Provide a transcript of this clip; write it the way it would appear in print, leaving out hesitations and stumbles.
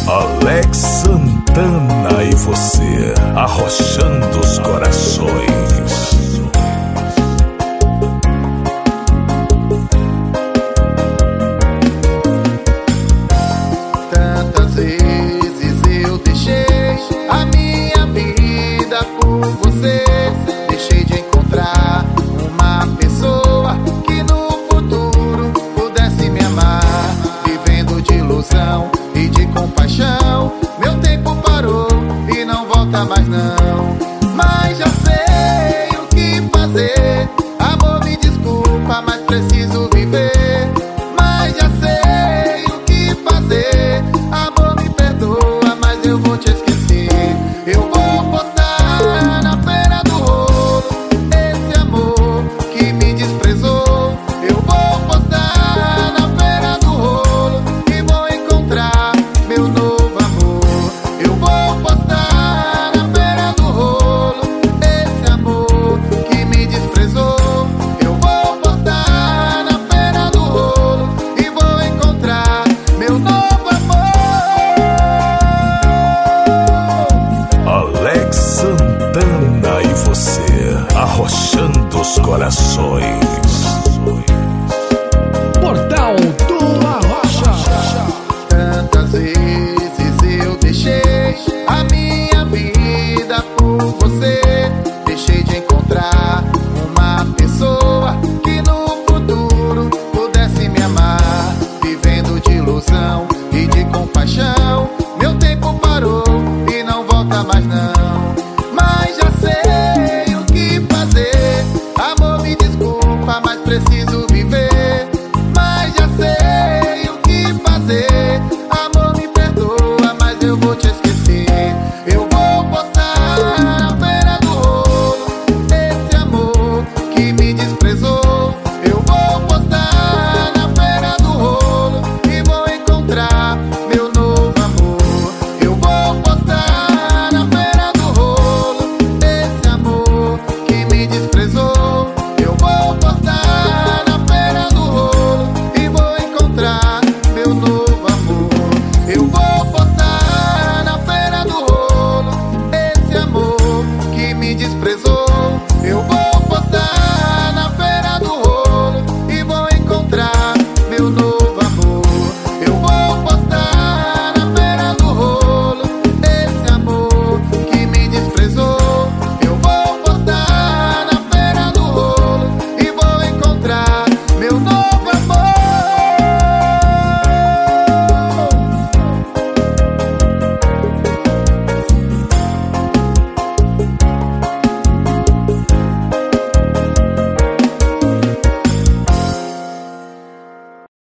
Alex Santana e você, arrochando os corações. Tantas vezes eu deixei a minha vida por você. Deixei de encontrar uma pessoa que no futuro pudesse me amar. Vivendo de ilusão e de compaixão, meu tempo parou e não volta mais não. Mas já sei o que fazer. Amor, me desculpa, mas preciso viver. Mas já sei o que fazer. Amor, me perdoa, mas eu vou te esquecer. Eu vou postar na feira do rolo esse amor que me desprezou. Eu vou postar na feira do rolo e vou encontrar meu novo amor. Eu vou postar na feira do rolo esse amor que me desprezou. Eu vou postar na feira do rolo e vou encontrar meu novo amor. Alex Santana e você, arrochando os corações. Portal do Arrocha. Tantas vezes eu deixei a minha vida por você. Deixei de encontrar uma pessoa que no futuro pudesse me amar. Vivendo de ilusão e de compaixão,